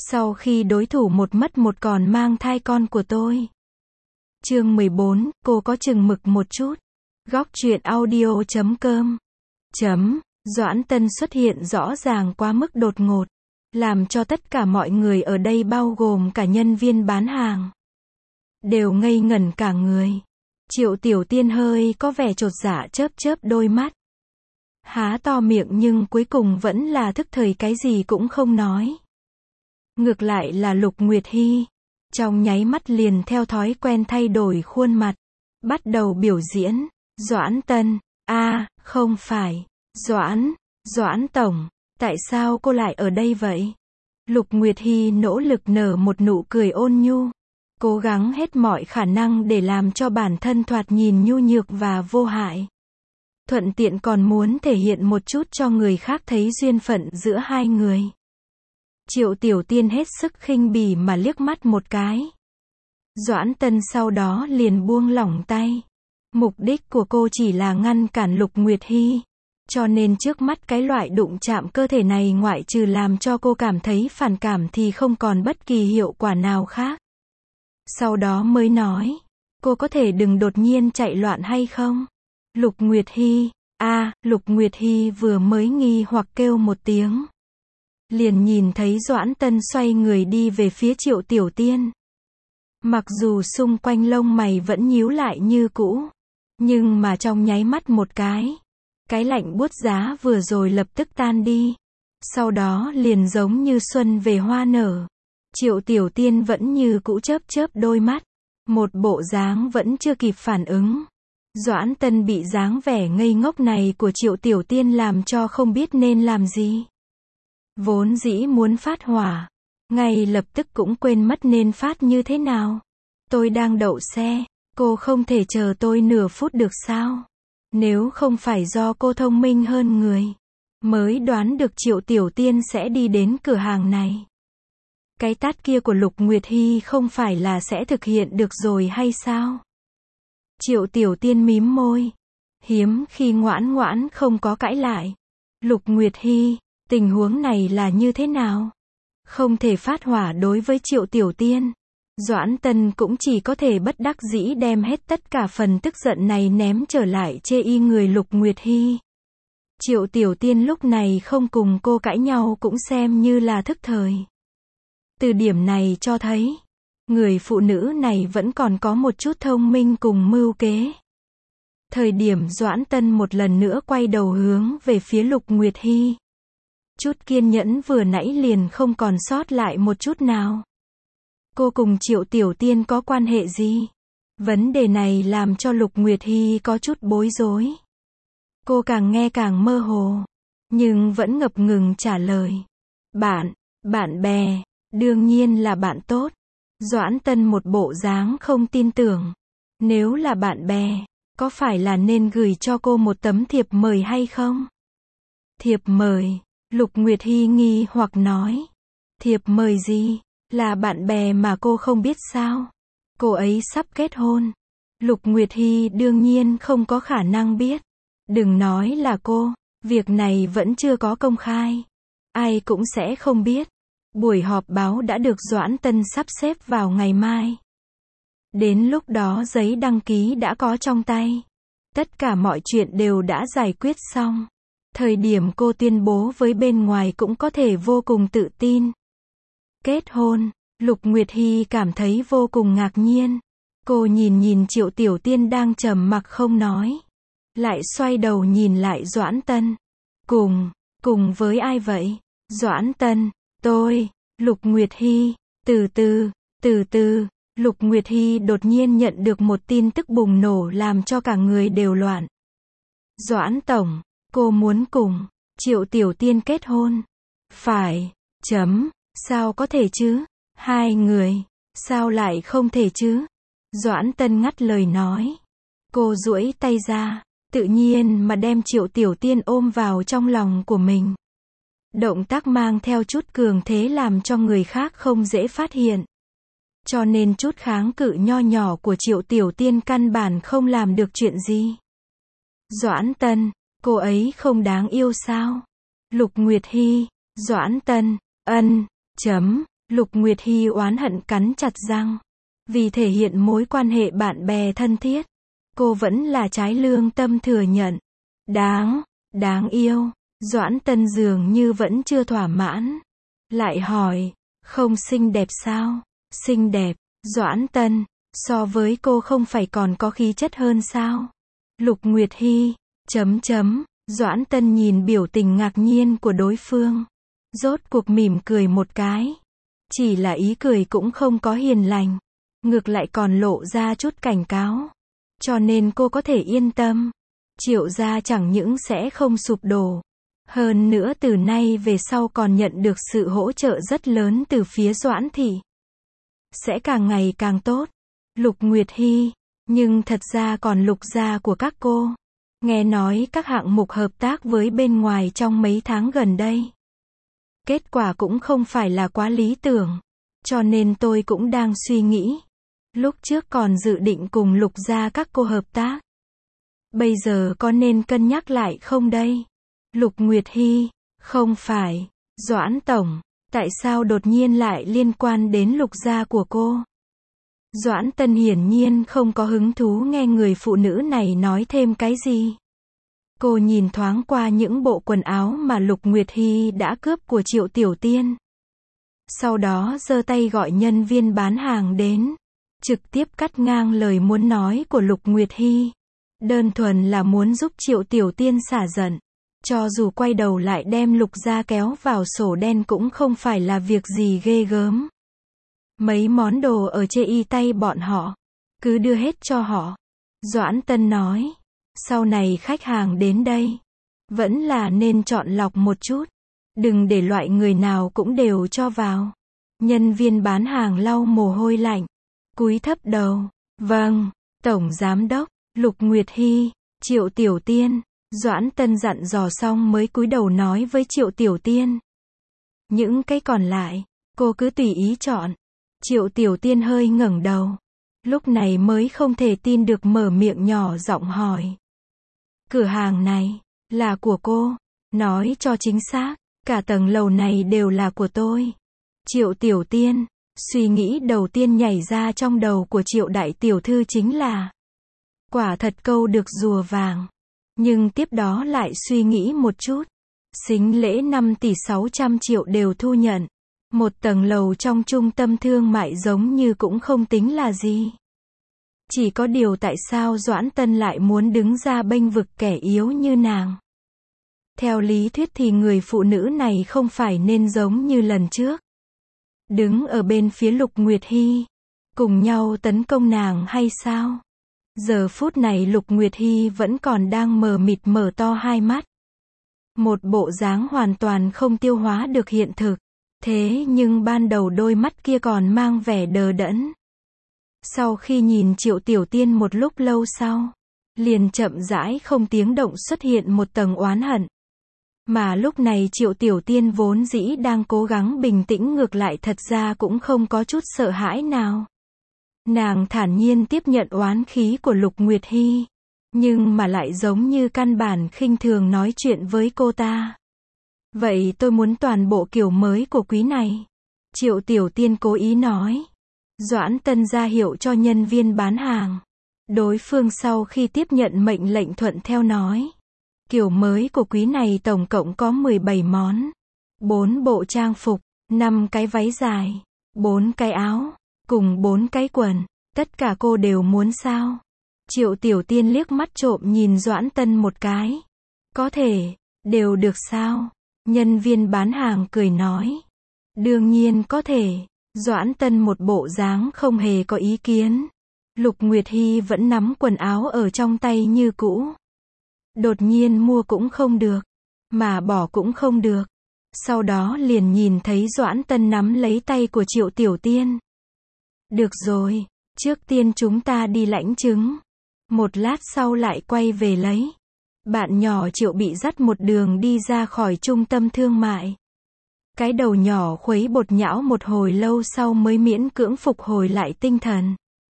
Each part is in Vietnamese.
Sau khi đối thủ một mất một còn mang thai con của tôi. Chương 14, cô có chừng mực một chút. Góc truyện audio.com. Doãn Tân xuất hiện rõ ràng quá mức đột ngột, làm cho tất cả mọi người ở đây bao gồm cả nhân viên bán hàng đều ngây ngẩn cả người. Triệu Tiểu Tiên hơi có vẻ chột dạ chớp chớp đôi mắt, há to miệng nhưng cuối cùng vẫn là thức thời cái gì cũng không nói. Ngược lại là Lục Nguyệt Hy, trong nháy mắt liền theo thói quen thay đổi khuôn mặt, bắt đầu biểu diễn. Doãn Tân, không phải, Doãn Tổng, tại sao cô lại ở đây vậy? Lục Nguyệt Hy nỗ lực nở một nụ cười ôn nhu, cố gắng hết mọi khả năng để làm cho bản thân thoạt nhìn nhu nhược và vô hại. Thuận tiện còn muốn thể hiện một chút cho người khác thấy duyên phận giữa hai người. Triệu Tiểu Tiên hết sức khinh bỉ mà liếc mắt một cái. Doãn Tân sau đó liền buông lỏng tay. Mục đích của cô chỉ là ngăn cản Lục Nguyệt Hy, cho nên trước mắt cái loại đụng chạm cơ thể này ngoại trừ làm cho cô cảm thấy phản cảm thì không còn bất kỳ hiệu quả nào khác. Sau đó mới nói, cô có thể đừng đột nhiên chạy loạn hay không? Lục Nguyệt Hy, Lục Nguyệt Hy vừa mới nghi hoặc kêu một tiếng, liền nhìn thấy Doãn Tân xoay người đi về phía Triệu Tiểu Tiên. Mặc dù xung quanh lông mày vẫn nhíu lại như cũ, nhưng mà trong nháy mắt một cái lạnh buốt giá vừa rồi lập tức tan đi. Sau đó liền giống như xuân về hoa nở. Triệu Tiểu Tiên vẫn như cũ chớp chớp đôi mắt, một bộ dáng vẫn chưa kịp phản ứng. Doãn Tân bị dáng vẻ ngây ngốc này của Triệu Tiểu Tiên làm cho không biết nên làm gì. Vốn dĩ muốn phát hỏa, ngay lập tức cũng quên mất nên phát như thế nào. Tôi đang đậu xe, cô không thể chờ tôi nửa phút được sao? Nếu không phải do cô thông minh hơn người, mới đoán được Triệu Tiểu Tiên sẽ đi đến cửa hàng này. Cái tát kia của Lục Nguyệt Hy không phải là sẽ thực hiện được rồi hay sao? Triệu Tiểu Tiên mím môi, hiếm khi ngoãn ngoãn không có cãi lại. Lục Nguyệt Hy, tình huống này là như thế nào? Không thể phát hỏa đối với Triệu Tiểu Tiên. Doãn Tân cũng chỉ có thể bất đắc dĩ đem hết tất cả phần tức giận này ném trở lại chê y người Lục Nguyệt Hy. Triệu Tiểu Tiên lúc này không cùng cô cãi nhau cũng xem như là thức thời. Từ điểm này cho thấy, người phụ nữ này vẫn còn có một chút thông minh cùng mưu kế. Thời điểm Doãn Tân một lần nữa quay đầu hướng về phía Lục Nguyệt Hy, chút kiên nhẫn vừa nãy liền không còn sót lại một chút nào. Cô cùng Triệu Tiểu Tiên có quan hệ gì? Vấn đề này làm cho Lục Nguyệt Hy có chút bối rối. Cô càng nghe càng mơ hồ, nhưng vẫn ngập ngừng trả lời. Bạn bè, đương nhiên là bạn tốt. Doãn Tân một bộ dáng không tin tưởng. Nếu là bạn bè, có phải là nên gửi cho cô một tấm thiệp mời hay không? Thiệp mời, Lục Nguyệt Hy nghi hoặc nói. Thiệp mời gì? Là bạn bè mà cô không biết sao? Cô ấy sắp kết hôn. Lục Nguyệt Hy đương nhiên không có khả năng biết. Đừng nói là cô, việc này vẫn chưa có công khai. Ai cũng sẽ không biết. Buổi họp báo đã được Doãn Tân sắp xếp vào ngày mai. Đến lúc đó giấy đăng ký đã có trong tay. Tất cả mọi chuyện đều đã giải quyết xong. Thời điểm cô tuyên bố với bên ngoài cũng có thể vô cùng tự tin. Kết hôn, Lục Nguyệt Hy cảm thấy vô cùng ngạc nhiên. Cô nhìn Triệu Tiểu Tiên đang trầm mặc không nói. Lại xoay đầu nhìn lại Doãn Tân. Cùng với ai vậy? Doãn Tân, tôi. Lục Nguyệt Hy, từ từ, Lục Nguyệt Hy đột nhiên nhận được một tin tức bùng nổ làm cho cả người đều loạn. Doãn Tổng, cô muốn cùng Triệu Tiểu Tiên kết hôn. Phải, sao có thể chứ? Hai người, sao lại không thể chứ? Doãn Tân ngắt lời nói. Cô duỗi tay ra, tự nhiên mà đem Triệu Tiểu Tiên ôm vào trong lòng của mình. Động tác mang theo chút cường thế làm cho người khác không dễ phát hiện. Cho nên chút kháng cự nho nhỏ của Triệu Tiểu Tiên căn bản không làm được chuyện gì. Doãn Tân, cô ấy không đáng yêu sao? Lục Nguyệt Hy, Doãn Tân, Lục Nguyệt Hy oán hận cắn chặt răng. Vì thể hiện mối quan hệ bạn bè thân thiết, cô vẫn là trái lương tâm thừa nhận. Đáng yêu. Doãn Tân dường như vẫn chưa thỏa mãn. Lại hỏi, không xinh đẹp sao? Xinh đẹp. Doãn Tân, so với cô không phải còn có khí chất hơn sao? Lục Nguyệt Hy, Doãn Tân nhìn biểu tình ngạc nhiên của đối phương. Rốt cuộc mỉm cười một cái. Chỉ là ý cười cũng không có hiền lành. Ngược lại còn lộ ra chút cảnh cáo. Cho nên cô có thể yên tâm. Triệu gia chẳng những sẽ không sụp đổ. Hơn nữa từ nay về sau còn nhận được sự hỗ trợ rất lớn từ phía Doãn thị. Sẽ càng ngày càng tốt. Lục Nguyệt Hy, nhưng thật ra còn Lục gia của các cô. Nghe nói các hạng mục hợp tác với bên ngoài trong mấy tháng gần đây. Kết quả cũng không phải là quá lý tưởng. Cho nên tôi cũng đang suy nghĩ. Lúc trước còn dự định cùng Lục gia các cô hợp tác. Bây giờ có nên cân nhắc lại không đây? Lục Nguyệt Hy, không phải. Doãn tổng, tại sao đột nhiên lại liên quan đến Lục gia của cô? Doãn Tân hiển nhiên không có hứng thú nghe người phụ nữ này nói thêm cái gì. Cô nhìn thoáng qua những bộ quần áo mà Lục Nguyệt Hy đã cướp của Triệu Tiểu Tiên. Sau đó giơ tay gọi nhân viên bán hàng đến. Trực tiếp cắt ngang lời muốn nói của Lục Nguyệt Hy. Đơn thuần là muốn giúp Triệu Tiểu Tiên xả giận. Cho dù quay đầu lại đem Lục gia kéo vào sổ đen cũng không phải là việc gì ghê gớm. Mấy món đồ ở chê y tay bọn họ. Cứ đưa hết cho họ. Doãn Tân nói. Sau này khách hàng đến đây. Vẫn là nên chọn lọc một chút. Đừng để loại người nào cũng đều cho vào. Nhân viên bán hàng lau mồ hôi lạnh. Cúi thấp đầu. Vâng, Tổng Giám đốc. Lục Nguyệt Hy, Triệu Tiểu Tiên. Doãn Tân dặn dò xong mới cúi đầu nói với Triệu Tiểu Tiên. Những cái còn lại, cô cứ tùy ý chọn. Triệu Tiểu Tiên hơi ngẩng đầu. Lúc này mới không thể tin được mở miệng nhỏ giọng hỏi. Cửa hàng này, là của cô. Nói cho chính xác, cả tầng lầu này đều là của tôi. Triệu Tiểu Tiên, suy nghĩ đầu tiên nhảy ra trong đầu của Triệu Đại Tiểu Thư chính là. Quả thật câu được rùa vàng. Nhưng tiếp đó lại suy nghĩ một chút. Sính lễ 5 tỷ 600 triệu đều thu nhận. Một tầng lầu trong trung tâm thương mại giống như cũng không tính là gì. Chỉ có điều tại sao Doãn Tân lại muốn đứng ra bênh vực kẻ yếu như nàng. Theo lý thuyết thì người phụ nữ này không phải nên giống như lần trước. Đứng ở bên phía Lục Nguyệt Hy. Cùng nhau tấn công nàng hay sao? Giờ phút này Lục Nguyệt Hy vẫn còn đang mờ mịt mở to hai mắt. Một bộ dáng hoàn toàn không tiêu hóa được hiện thực. Thế nhưng ban đầu đôi mắt kia còn mang vẻ đờ đẫn. Sau khi nhìn Triệu Tiểu Tiên một lúc lâu sau, liền chậm rãi không tiếng động xuất hiện một tầng oán hận. Mà lúc này Triệu Tiểu Tiên vốn dĩ đang cố gắng bình tĩnh ngược lại thật ra cũng không có chút sợ hãi nào. Nàng thản nhiên tiếp nhận oán khí của Lục Nguyệt Hy. Nhưng mà lại giống như căn bản khinh thường nói chuyện với cô ta. Vậy tôi muốn toàn bộ kiểu mới của quý này. Triệu Tiểu Tiên cố ý nói. Doãn Tân ra hiệu cho nhân viên bán hàng. Đối phương sau khi tiếp nhận mệnh lệnh thuận theo nói. Kiểu mới của quý này tổng cộng có 17 món. 4 bộ trang phục, 5 cái váy dài, 4 cái áo, cùng 4 cái quần. Tất cả cô đều muốn sao? Triệu Tiểu Tiên liếc mắt trộm nhìn Doãn Tân một cái. Có thể, đều được sao? Nhân viên bán hàng cười nói. Đương nhiên có thể. Doãn Tân một bộ dáng không hề có ý kiến. Lục Nguyệt Hy vẫn nắm quần áo ở trong tay như cũ. Đột nhiên mua cũng không được, mà bỏ cũng không được. Sau đó liền nhìn thấy Doãn Tân nắm lấy tay của Triệu Tiểu Tiên. Được rồi, trước tiên chúng ta đi lãnh chứng. Một lát sau lại quay về lấy. Bạn nhỏ Triệu bị dắt một đường đi ra khỏi trung tâm thương mại. Cái đầu nhỏ khuấy bột nhão một hồi lâu sau mới miễn cưỡng phục hồi lại tinh thần.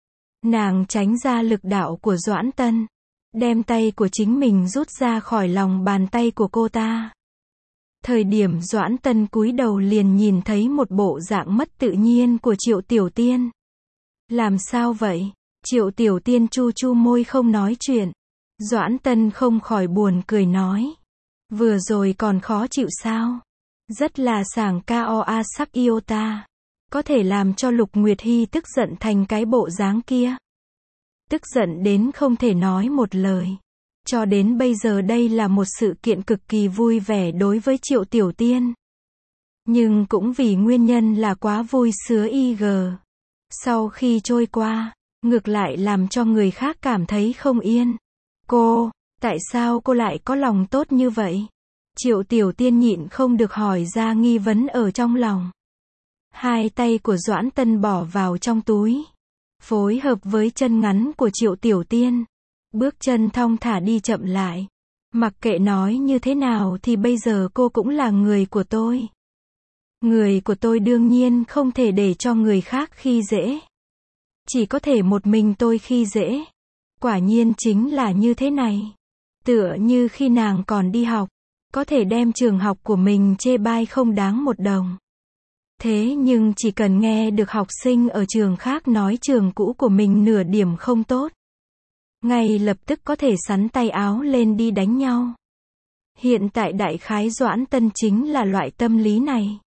Nàng tránh ra lực đạo của Doãn Tân. Đem tay của chính mình rút ra khỏi lòng bàn tay của cô ta. Thời điểm Doãn Tân cúi đầu liền nhìn thấy một bộ dạng mất tự nhiên của Triệu Tiểu Tiên. Làm sao vậy? Triệu Tiểu Tiên chu chu môi không nói chuyện. Doãn Tân không khỏi buồn cười nói. Vừa rồi còn khó chịu sao? Rất là sảng cao a sắc yêu ta. Có thể làm cho Lục Nguyệt Hy tức giận thành cái bộ dáng kia. Tức giận đến không thể nói một lời. Cho đến bây giờ đây là một sự kiện cực kỳ vui vẻ đối với Triệu Tiểu Tiên. Nhưng cũng vì nguyên nhân là quá vui sướng IG. Sau khi trôi qua, ngược lại làm cho người khác cảm thấy không yên. Cô, tại sao cô lại có lòng tốt như vậy? Triệu Tiểu Tiên nhịn không được hỏi ra nghi vấn ở trong lòng. Hai tay của Doãn Tân bỏ vào trong túi. Phối hợp với chân ngắn của Triệu Tiểu Tiên. Bước chân thong thả đi chậm lại. Mặc kệ nói như thế nào thì bây giờ cô cũng là người của tôi. Người của tôi đương nhiên không thể để cho người khác khi dễ. Chỉ có thể một mình tôi khi dễ. Quả nhiên chính là như thế này. Tựa như khi nàng còn đi học, có thể đem trường học của mình chê bai không đáng một đồng. Thế nhưng chỉ cần nghe được học sinh ở trường khác nói trường cũ của mình nửa điểm không tốt, ngay lập tức có thể xắn tay áo lên đi đánh nhau. Hiện tại đại khái Doãn Tân chính là loại tâm lý này.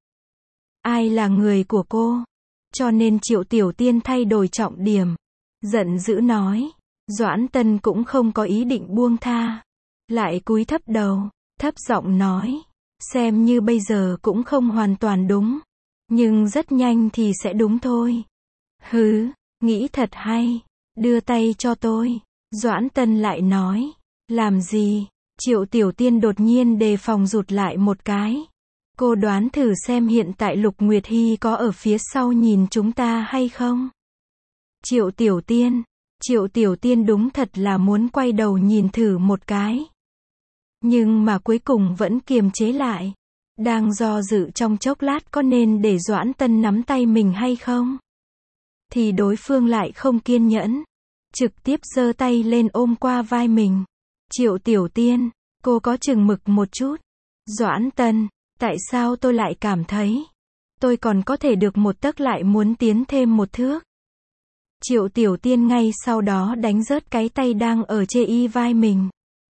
Ai là người của cô? Cho nên Triệu Tiểu Tiên thay đổi trọng điểm. Giận dữ nói. Doãn Tân cũng không có ý định buông tha. Lại cúi thấp đầu, thấp giọng nói. Xem như bây giờ cũng không hoàn toàn đúng. Nhưng rất nhanh thì sẽ đúng thôi. Hứ, nghĩ thật hay. Đưa tay cho tôi. Doãn Tân lại nói. Làm gì? Triệu Tiểu Tiên đột nhiên đề phòng rụt lại một cái. Cô đoán thử xem hiện tại Lục Nguyệt Hy có ở phía sau nhìn chúng ta hay không? Triệu Tiểu Tiên đúng thật là muốn quay đầu nhìn thử một cái. Nhưng mà cuối cùng vẫn kiềm chế lại. Đang do dự trong chốc lát có nên để Doãn Tân nắm tay mình hay không? Thì đối phương lại không kiên nhẫn. Trực tiếp giơ tay lên ôm qua vai mình. Triệu Tiểu Tiên, cô có chừng mực một chút. Doãn Tân, tại sao tôi lại cảm thấy tôi còn có thể được một tấc lại muốn tiến thêm một thước? Triệu Tiểu Tiên ngay sau đó đánh rớt cái tay đang ở chê y vai mình.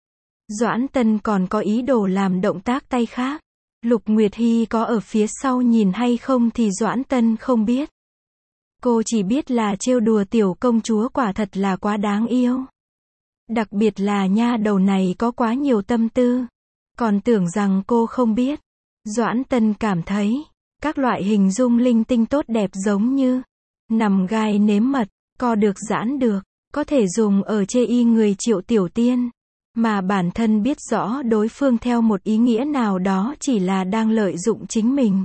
Doãn Tân còn có ý đồ làm động tác tay khác. Lục Nguyệt Hy có ở phía sau nhìn hay không thì Doãn Tân không biết. Cô chỉ biết là trêu đùa tiểu công chúa quả thật là quá đáng yêu. Đặc biệt là nha đầu này có quá nhiều tâm tư. Còn tưởng rằng cô không biết. Doãn Tân cảm thấy, các loại hình dung linh tinh tốt đẹp giống như nằm gai nếm mật, co được giãn được, có thể dùng ở chê y người Triệu Tiểu Tiên. Mà bản thân biết rõ đối phương theo một ý nghĩa nào đó chỉ là đang lợi dụng chính mình.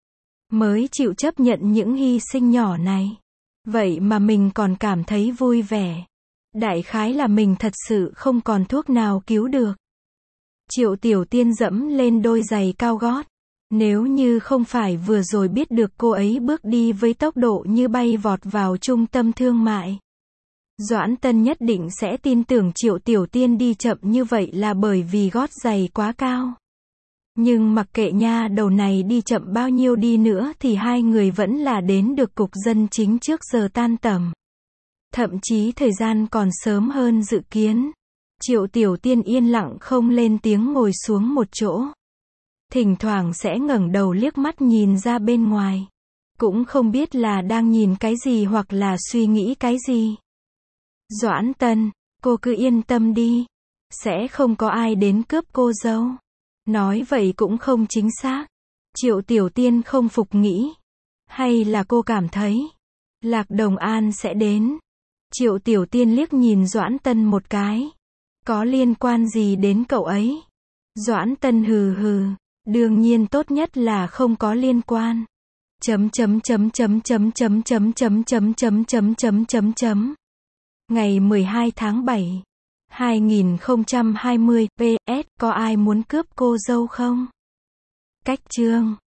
Mới chịu chấp nhận những hy sinh nhỏ này. Vậy mà mình còn cảm thấy vui vẻ. Đại khái là mình thật sự không còn thuốc nào cứu được. Triệu Tiểu Tiên dẫm lên đôi giày cao gót. Nếu như không phải vừa rồi biết được cô ấy bước đi với tốc độ như bay vọt vào trung tâm thương mại, Doãn Tân nhất định sẽ tin tưởng Triệu Tiểu Tiên đi chậm như vậy là bởi vì gót giày quá cao. Nhưng mặc kệ nha đầu này đi chậm bao nhiêu đi nữa thì hai người vẫn là đến được cục dân chính trước giờ tan tầm. Thậm chí thời gian còn sớm hơn dự kiến. Triệu Tiểu Tiên yên lặng không lên tiếng ngồi xuống một chỗ. Thỉnh thoảng sẽ ngẩng đầu liếc mắt nhìn ra bên ngoài. Cũng không biết là đang nhìn cái gì hoặc là suy nghĩ cái gì. Doãn Tân, cô cứ yên tâm đi. Sẽ không có ai đến cướp cô dâu. Nói vậy cũng không chính xác. Triệu Tiểu Tiên không phục nghĩ. Hay là cô cảm thấy Lạc Đồng An sẽ đến? Triệu Tiểu Tiên liếc nhìn Doãn Tân một cái. Có liên quan gì đến cậu ấy? Doãn Tân hừ hừ. Đương nhiên tốt nhất là không có liên quan. Ngày 12 tháng 7, 2020, PS, có ai muốn cướp cô dâu không? Cách chương